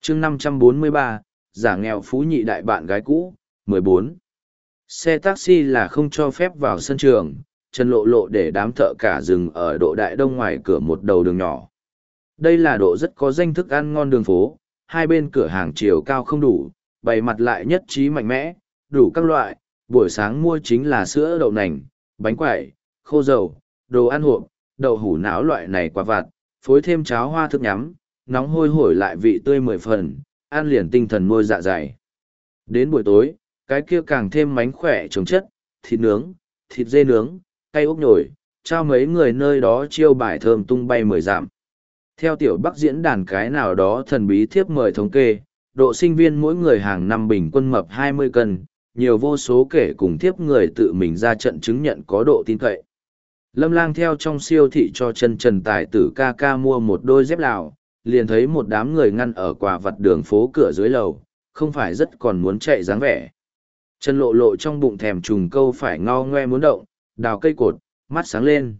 chương 543, giả nghèo phú nhị đại bạn gái cũ, 14. Xe taxi là không cho phép vào sân trường, Trần Lộ Lộ để đám thợ cả dừng ở độ Đại Đông ngoài cửa một đầu đường nhỏ. Đây là độ rất có danh thức ăn ngon đường phố, hai bên cửa hàng chiều cao không đủ, bày mặt lại nhất trí mạnh mẽ, đủ các loại, buổi sáng mua chính là sữa đậu nành, bánh quẩy, khô dầu, đồ ăn hộp, đậu hủ não loại này quả vặt, phối thêm cháo hoa thức nhắm, nóng hôi hổi lại vị tươi 10 phần, ăn liền tinh thần nuôi dạ dày. Đến buổi tối, cái kia càng thêm mánh khỏe chống chất, thịt nướng, thịt dê nướng, cay ốc nhồi, trao mấy người nơi đó chiêu bài thơm tung bay 10 dặm. Theo tiểu Bắc diễn đàn cái nào đó thần bí thiếp mời thống kê, độ sinh viên mỗi người hàng năm bình quân mập 20 cân, nhiều vô số kể cùng thiếp người tự mình ra trận chứng nhận có độ tin cậy. Lâm Lang theo trong siêu thị cho chân Trần Tài Tử ca ca mua một đôi dép Lào, liền thấy một đám người ngăn ở quả vặt đường phố cửa dưới lầu, không phải rất còn muốn chạy dáng vẻ. Trần Lộ Lộ trong bụng thèm trùng câu phải ngao ngoe muốn động, đào cây cột, mắt sáng lên.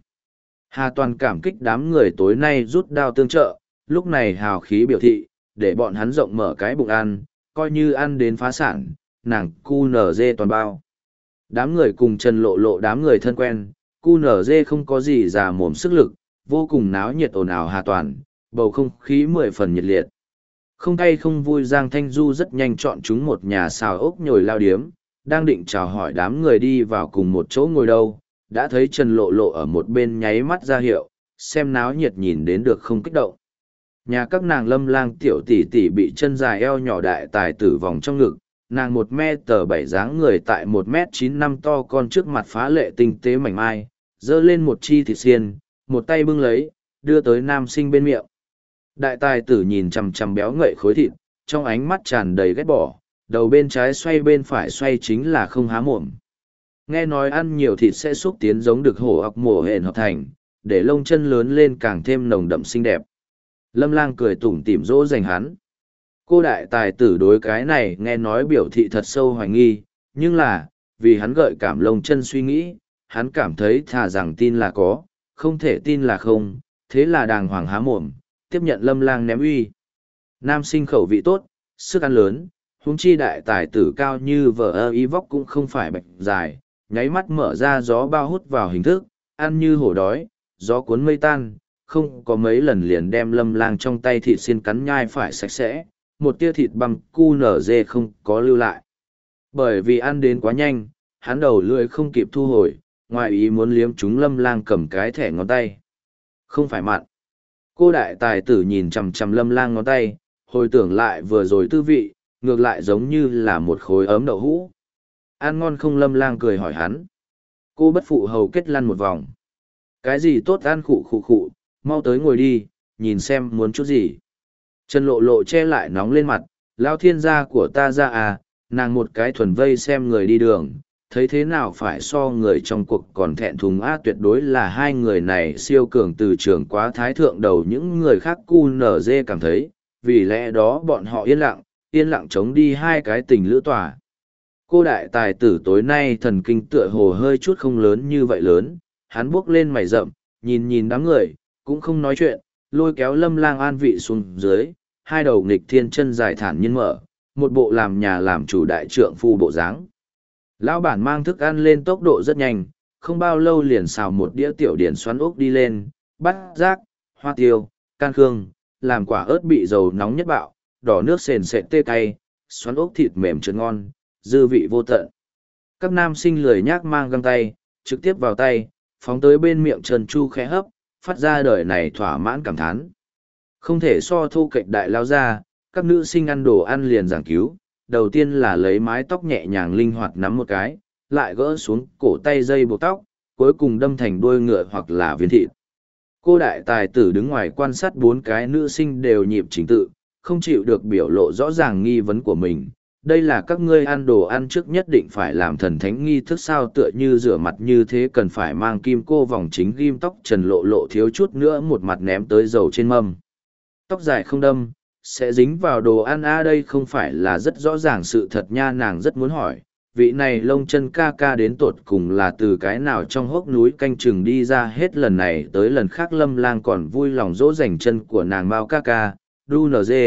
Hà Toàn cảm kích đám người tối nay rút đao tương trợ, lúc này hào khí biểu thị, để bọn hắn rộng mở cái bụng ăn, coi như ăn đến phá sản, nàng cu nở dê toàn bao. Đám người cùng Trần Lộ Lộ đám người thân quen, cu nở dê không có gì già mồm sức lực, vô cùng náo nhiệt ồn ào Hà Toàn, bầu không khí 10 phần nhiệt liệt. Không cay không vui Giang Thanh Du rất nhanh chọn chúng một nhà xào ốc nhồi lao điếm, đang định chào hỏi đám người đi vào cùng một chỗ ngồi đâu, đã thấy Trần Lộ Lộ ở một bên nháy mắt ra hiệu, xem náo nhiệt nhìn đến được không kích động. Nhà các nàng Lâm Lang tiểu tỷ tỷ bị chân dài eo nhỏ đại tài tử vòng trong ngực, nàng 1m7 dáng người tại 1m9 to con trước mặt phá lệ tinh tế mảnh mai, dơ lên một chi thịt xiên, một tay bưng lấy, đưa tới nam sinh bên miệng. Đại tài tử nhìn chằm chằm béo ngậy khối thịt, trong ánh mắt tràn đầy ghét bỏ, đầu bên trái xoay bên phải xoay chính là không há mồm. Nghe nói ăn nhiều thịt sẽ xúc tiến giống được hổ ọc mổ hển hợp thành, để lông chân lớn lên càng thêm nồng đậm xinh đẹp. Lâm Lang cười tủm tỉm dỗ dành hắn. Cô đại tài tử đối cái này nghe nói biểu thị thật sâu hoài nghi, nhưng là, vì hắn gợi cảm lông chân suy nghĩ, hắn cảm thấy thà rằng tin là có, không thể tin là không, thế là đàng hoàng há mồm, tiếp nhận Lâm Lang ném uy. Nam sinh khẩu vị tốt, sức ăn lớn, huống chi đại tài tử cao như vợ ơ y vóc cũng không phải bạch dài, nháy mắt mở ra gió bao hút vào hình thức, ăn như hổ đói, gió cuốn mây tan, không có mấy lần liền đem Lâm Lang trong tay thịt xiên cắn nhai phải sạch sẽ, một tia thịt băm cu nở dê không có lưu lại. Bởi vì ăn đến quá nhanh, hắn đầu lưỡi không kịp thu hồi, ngoài ý muốn liếm chúng Lâm Lang cầm cái thẻ ngón tay. Không phải mặn. Cô đại tài tử nhìn chằm chằm Lâm Lang ngón tay, hồi tưởng lại vừa rồi tư vị, ngược lại giống như là một khối ấm đậu hũ. Ăn ngon không? Lâm Lang cười hỏi hắn. Cô bất phụ hầu kết lăn một vòng. Cái gì tốt ăn khụ khụ khụ, mau tới ngồi đi, nhìn xem muốn chút gì. Trần Lộ Lộ che lại nóng lên mặt, lao thiên gia của ta ra à, nàng một cái thuần vây xem người đi đường, thấy thế nào phải so người trong cuộc còn thẹn thùng á, tuyệt đối là hai người này siêu cường từ trường quá thái thượng đầu những người khác cu nở dê cảm thấy, vì lẽ đó bọn họ yên lặng chống đi hai cái tình lữ tòa. Cô đại tài tử tối nay thần kinh tựa hồ hơi chút không lớn như vậy lớn, hắn buốc lên mày rậm, nhìn nhìn đám người, cũng không nói chuyện, lôi kéo Lâm Lang an vị xuống dưới, hai đầu nghịch thiên chân dài thản nhiên mở, một bộ làm nhà làm chủ đại trượng phu bộ dáng. Lão bản mang thức ăn lên tốc độ rất nhanh, không bao lâu liền xào một đĩa tiểu điển xoắn ốc đi lên, bát giác, hoa tiêu, can khương, làm quả ớt bị dầu nóng nhất bạo, đỏ nước sền sệt tê cay, xoắn ốc thịt mềm trơn ngon, dư vị vô tận. Các nam sinh lười nhác mang găng tay, trực tiếp vào tay, phóng tới bên miệng Trần Chu khẽ hấp, phát ra đời này thỏa mãn cảm thán. Không thể so thô kệch đại lao ra, các nữ sinh ăn đồ ăn liền giảng cứu, đầu tiên là lấy mái tóc nhẹ nhàng linh hoạt nắm một cái, lại gỡ xuống cổ tay dây buộc tóc, cuối cùng đâm thành đuôi ngựa hoặc là viên thịt. Cô đại tài tử đứng ngoài quan sát bốn cái nữ sinh đều nhịp chính tự, không chịu được biểu lộ rõ ràng nghi vấn của mình. Đây là các ngươi ăn đồ ăn trước nhất định phải làm thần thánh nghi thức sao, tựa như rửa mặt như thế cần phải mang kim cô vòng chính ghim tóc. Trần Lộ Lộ thiếu chút nữa một mặt ném tới dầu trên mâm. Tóc dài không đâm, sẽ dính vào đồ ăn đây không phải là rất rõ ràng sự thật nha. Nàng rất muốn hỏi, vị này lông chân ca ca đến tột cùng là từ cái nào trong hốc núi canh chừng đi ra. Hết lần này tới lần khác Lâm Lang còn vui lòng dỗ dành chân của nàng Mao ca ca, đu nở dê,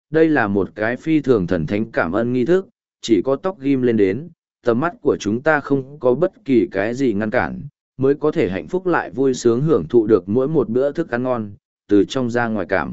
đây là một cái phi thường thần thánh cảm ơn nghi thức, chỉ có tóc ghim lên đến, tầm mắt của chúng ta không có bất kỳ cái gì ngăn cản, mới có thể hạnh phúc lại vui sướng hưởng thụ được mỗi một bữa thức ăn ngon, từ trong ra ngoài cảm.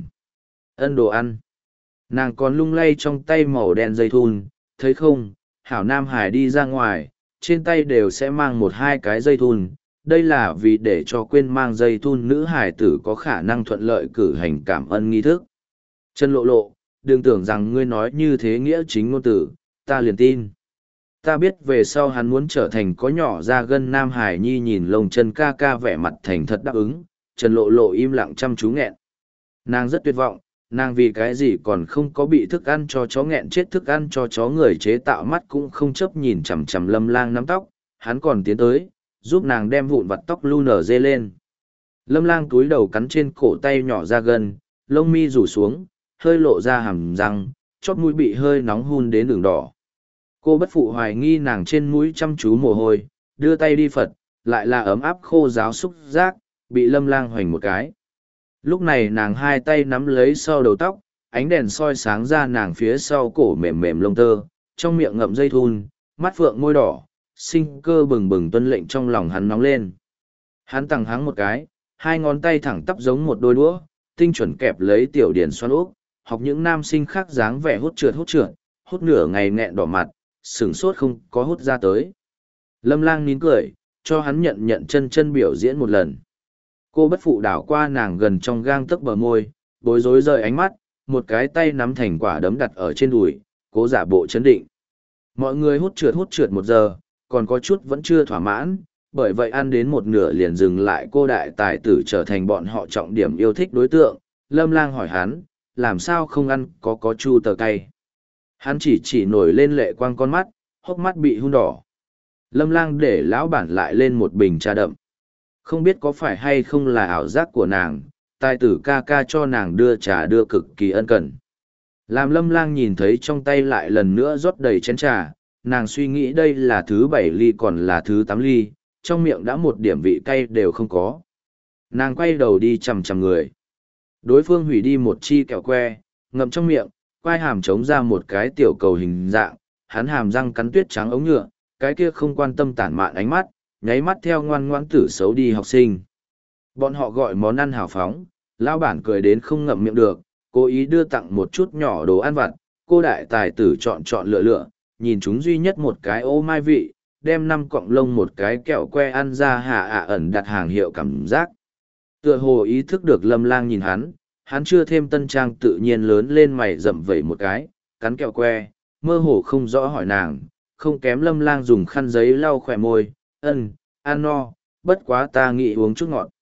Ân đồ ăn. Nàng còn lung lay trong tay màu đen dây thun, thấy không, hảo Nam Hải đi ra ngoài, trên tay đều sẽ mang một hai cái dây thun. Đây là vì để cho quên mang dây thun nữ hải tử có khả năng thuận lợi cử hành cảm ơn nghi thức. Trần Lộ Lộ, đừng tưởng rằng ngươi nói như thế nghĩa chính ngôn tử, ta liền tin. Ta biết về sau hắn muốn trở thành có nhỏ ra gân Nam Hải Nhi nhìn lồng chân ca ca vẻ mặt thành thật đáp ứng, Trần Lộ Lộ im lặng chăm chú nghẹn. Nàng rất tuyệt vọng, nàng vì cái gì còn không có bị thức ăn cho chó nghẹn chết, thức ăn cho chó người chế tạo mắt cũng không chấp nhìn chằm chằm Lâm Lang nắm tóc, hắn còn tiến tới, giúp nàng đem vụn vặt tóc lu nở dê lên. Lâm Lang túi đầu cắn trên cổ tay nhỏ ra gần, lông mi rủ xuống, hơi lộ ra hàm răng, chóp mũi bị hơi nóng hun đến đường đỏ. Cô bất phụ hoài nghi nàng trên mũi chăm chú mồ hôi, đưa tay đi phật, lại là ấm áp khô ráo xúc giác, bị Lâm Lang hoành một cái. Lúc này nàng hai tay nắm lấy sau đầu tóc, ánh đèn soi sáng ra nàng phía sau cổ mềm mềm lông tơ, trong miệng ngậm dây thun, mắt phượng môi đỏ, sinh cơ bừng bừng tuân lệnh trong lòng hắn nóng lên. Hắn tằng hắng một cái, hai ngón tay thẳng tắp giống một đôi đũa, tinh chuẩn kẹp lấy tiểu điển xoắn úp, học những nam sinh khác dáng vẻ hút trượt, hút nửa ngày nghẹn đỏ mặt, sửng sốt không có hút ra tới. Lâm Lang nín cười, cho hắn nhận chân biểu diễn một lần. Cô bất phụ đảo qua nàng gần trong gang tấc bờ môi, bối rối rời ánh mắt, một cái tay nắm thành quả đấm đặt ở trên đùi, cố giả bộ chấn định. Mọi người hút trượt 1 giờ, còn có chút vẫn chưa thỏa mãn, bởi vậy ăn đến một nửa liền dừng lại, cô đại tài tử trở thành bọn họ trọng điểm yêu thích đối tượng. Lâm Lang hỏi hắn, làm sao không ăn có chu tờ cay. Hắn chỉ nổi lên lệ quang con mắt, hốc mắt bị hun đỏ. Lâm Lang để lão bản lại lên một bình trà đậm. Không biết có phải hay không là ảo giác của nàng, tài tử ca ca cho nàng đưa trà đưa cực kỳ ân cần. Làm Lâm Lang nhìn thấy trong tay lại lần nữa rót đầy chén trà, nàng suy nghĩ đây là thứ 7 ly còn là thứ 8 ly, trong miệng đã một điểm vị cay đều không có. Nàng quay đầu đi chằm chằm người. Đối phương hủy đi một chi kẹo que, ngậm trong miệng, quai hàm trống ra một cái tiểu cầu hình dạng, hắn hàm răng cắn tuyết trắng ống nhựa, cái kia không quan tâm tản mạn ánh mắt, nháy mắt theo ngoan ngoãn tử xấu đi học sinh. Bọn họ gọi món ăn hào phóng, lão bản cười đến không ngậm miệng được, cố ý đưa tặng một chút nhỏ đồ ăn vặt, cô đại tài tử chọn lựa, nhìn chúng duy nhất một cái ô mai vị, đem 5 cọng lông một cái kẹo que ăn ra hạ ẩn đặt hàng hiệu cảm giác. Tựa hồ ý thức được Lâm Lang nhìn hắn chưa thêm tân trang tự nhiên lớn lên mày rậm vẩy một cái, cắn kẹo que, mơ hồ không rõ hỏi nàng, không kém Lâm Lang dùng khăn giấy lau khỏe môi, ăn no, bất quá ta nghĩ uống chút ngọt.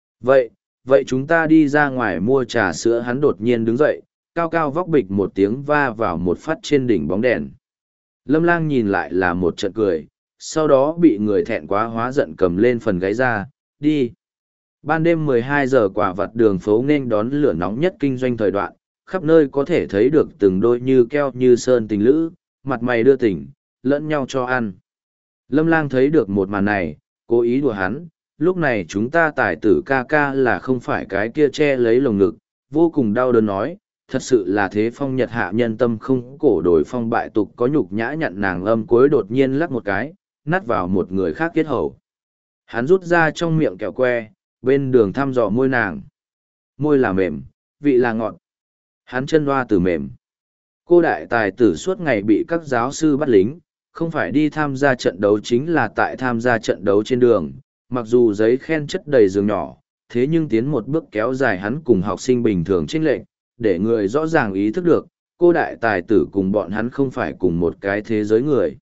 Vậy chúng ta đi ra ngoài mua trà sữa. Hắn đột nhiên đứng dậy, cao cao vóc bịch một tiếng va vào một phát trên đỉnh bóng đèn. Lâm Lang nhìn lại là một trận cười, sau đó bị người thẹn quá hóa giận cầm lên phần gáy ra, đi. Ban đêm 12 giờ quả vặt đường phố nên đón lửa nóng nhất kinh doanh thời đoạn, khắp nơi có thể thấy được từng đôi như keo như sơn tình lữ, mặt mày đưa tình, lẫn nhau cho ăn. Lâm Lang thấy được một màn này, cố ý đùa hắn, lúc này chúng ta tài tử ca ca là không phải cái kia che lấy lồng ngực, vô cùng đau đớn nói, thật sự là thế phong nhật hạ nhân tâm không, cổ đổi phong bại tục có nhục nhã nhận nàng âm cuối đột nhiên lắc một cái, nát vào một người khác kết hầu. Hắn rút ra trong miệng kẹo que, bên đường thăm dò môi nàng. Môi là mềm, vị là ngọt. Hắn chân hoa từ mềm. Cô đại tài tử suốt ngày bị các giáo sư bắt lính, không phải đi tham gia trận đấu chính là tại tham gia trận đấu trên đường, mặc dù giấy khen chất đầy giường nhỏ, thế nhưng tiến một bước kéo dài hắn cùng học sinh bình thường chênh lệch, để người rõ ràng ý thức được, cô đại tài tử cùng bọn hắn không phải cùng một cái thế giới người.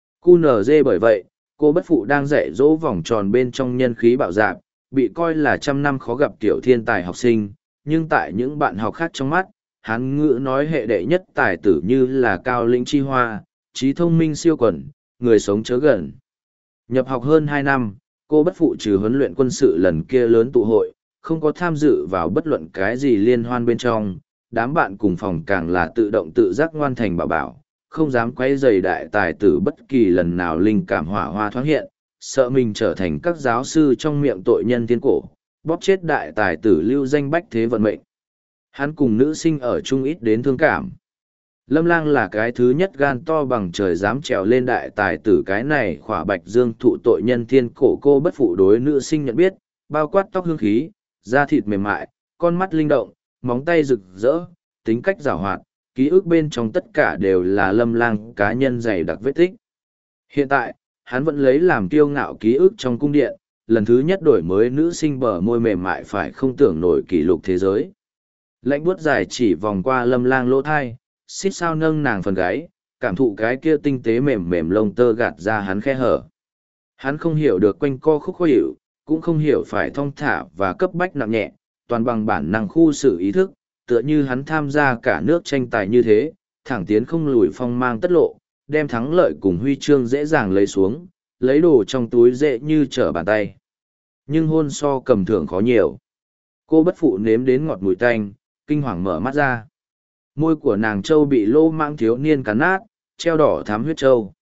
QNZ bởi vậy, cô bất phụ đang dạy dỗ vòng tròn bên trong nhân khí bạo dạp, bị coi là trăm năm khó gặp tiểu thiên tài học sinh, nhưng tại những bạn học khác trong mắt, hắn ngữ nói hệ đệ nhất tài tử như là cao lĩnh chi hoa, trí thông minh siêu quần, người sống chớ gần. Nhập học hơn 2 năm, cô bất phụ trừ huấn luyện quân sự lần kia lớn tụ hội, không có tham dự vào bất luận cái gì liên hoan bên trong, đám bạn cùng phòng càng là tự động tự giác ngoan thành bảo bảo, không dám quấy rầy đại tài tử bất kỳ lần nào linh cảm hỏa hoa thoáng hiện, sợ mình trở thành các giáo sư trong miệng tội nhân tiên cổ, bóp chết đại tài tử lưu danh bách thế vận mệnh. Hắn cùng nữ sinh ở chung ít đến thương cảm. Lâm Lang là cái thứ nhất gan to bằng trời dám trèo lên đại tài tử cái này khỏa bạch dương thụ tội nhân thiên cổ cô bất phụ đối nữ sinh nhận biết, bao quát tóc hương khí, da thịt mềm mại, con mắt linh động, móng tay rực rỡ, tính cách giàu hoạt, ký ức bên trong tất cả đều là Lâm Lang cá nhân dày đặc vết tích. Hiện tại, hắn vẫn lấy làm kiêu ngạo ký ức trong cung điện, lần thứ nhất đổi mới nữ sinh bờ môi mềm mại phải không tưởng nổi kỷ lục thế giới. Lạnh buốt dài chỉ vòng qua Lâm Lang lỗ thai, xít sao nâng nàng phần gáy, cảm thụ cái kia tinh tế mềm mềm lông tơ gạt ra hắn khe hở. Hắn không hiểu được quanh co khúc khó hiểu, cũng không hiểu phải thong thả và cấp bách nặng nhẹ, toàn bằng bản năng khu xử ý thức, tựa như hắn tham gia cả nước tranh tài như thế, thẳng tiến không lùi phong mang tất lộ, đem thắng lợi cùng huy chương dễ dàng lấy xuống, lấy đồ trong túi dễ như trở bàn tay. Nhưng hôn so cầm thưởng khó nhiều. Cô bất phụ nếm đến ngọt mùi tanh, kinh hoàng mở mắt ra. Môi của nàng châu bị lô mang thiếu niên cắn nát, treo đỏ thám huyết châu.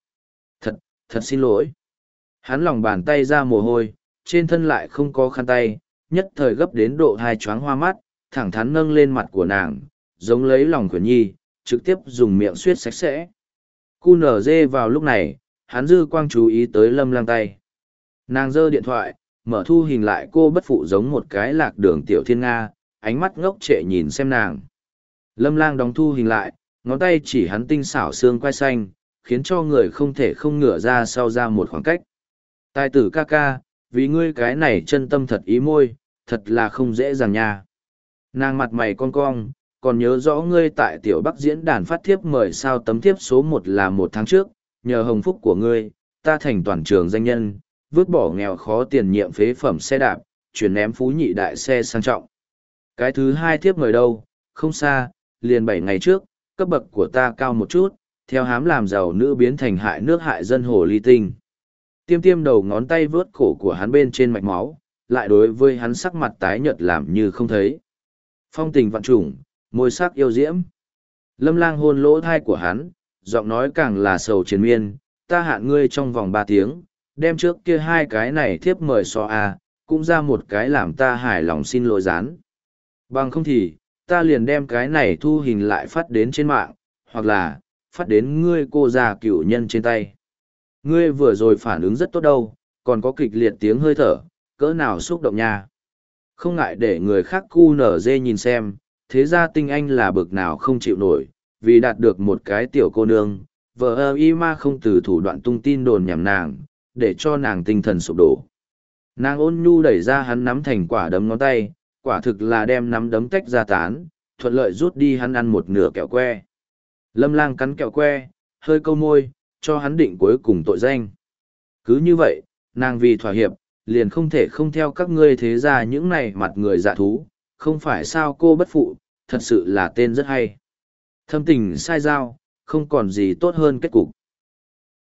Thật xin lỗi. Hắn lòng bàn tay ra mồ hôi, trên thân lại không có khăn tay, nhất thời gấp đến độ hai choáng hoa mắt, thẳng thắn nâng lên mặt của nàng, giống lấy lòng khuyển nhi, trực tiếp dùng miệng suýt sạch sẽ. Cu nở dê vào lúc này, hắn dư quang chú ý tới Lâm Lang tay. Nàng giơ điện thoại, mở thu hình lại cô bất phụ giống một cái lạc đường tiểu thiên nga, ánh mắt ngốc trệ nhìn xem nàng. Lâm Lang đóng thu hình lại, ngón tay chỉ hắn tinh xảo xương quai xanh, khiến cho người không thể không ngửa ra sau ra một khoảng cách. Tài tử ca ca, vì ngươi cái này chân tâm thật ý môi, thật là không dễ dàng nha. Nàng mặt mày cong cong, còn nhớ rõ ngươi tại Tiểu Bắc diễn đàn phát thiếp mời sao tấm thiếp số 1 là 1 tháng trước, nhờ hồng phúc của ngươi, ta thành toàn trường danh nhân, vứt bỏ nghèo khó tiền nhiệm phế phẩm xe đạp, chuyển ném phú nhị đại xe sang trọng. Cái thứ 2 thiếp mời đâu, không xa, liền 7 ngày trước, cấp bậc của ta cao một chút, theo hám làm giàu nữ biến thành hại nước hại dân hồ ly tinh. Tiêm đầu ngón tay vướt cổ của hắn bên trên mạch máu, lại đối với hắn sắc mặt tái nhợt làm như không thấy. Phong tình vạn trùng, môi sắc yêu diễm. Lâm Lang hôn lỗ thai của hắn, giọng nói càng là sầu triền miên, ta hạn ngươi trong vòng 3 tiếng, đem trước kia 2 cái này thiếp mời so cũng ra một cái làm ta hài lòng xin lỗi rán. Bằng không thì, ta liền đem cái này thu hình lại phát đến trên mạng, hoặc là, phát đến ngươi cô già cửu nhân trên tay. Ngươi vừa rồi phản ứng rất tốt đâu, còn có kịch liệt tiếng hơi thở, cỡ nào xúc động nha. Không ngại để người khác cu nở dê nhìn xem, thế ra tinh anh là bực nào không chịu nổi, vì đạt được một cái tiểu cô nương, vợ y ma không từ thủ đoạn tung tin đồn nhằm nàng, để cho nàng tinh thần sụp đổ. Nàng ôn nhu đẩy ra hắn nắm thành quả đấm ngón tay, quả thực là đem nắm đấm tách ra tán, thuận lợi rút đi hắn ăn một nửa kẹo que. Lâm Lang cắn kẹo que, hơi câu môi, cho hắn định cuối cùng tội danh. Cứ như vậy, nàng vì thỏa hiệp, liền không thể không theo các ngươi thế ra những này mặt người dạ thú, không phải sao cô bất phụ, thật sự là tên rất hay. Thâm tình sai giao, không còn gì tốt hơn kết cục.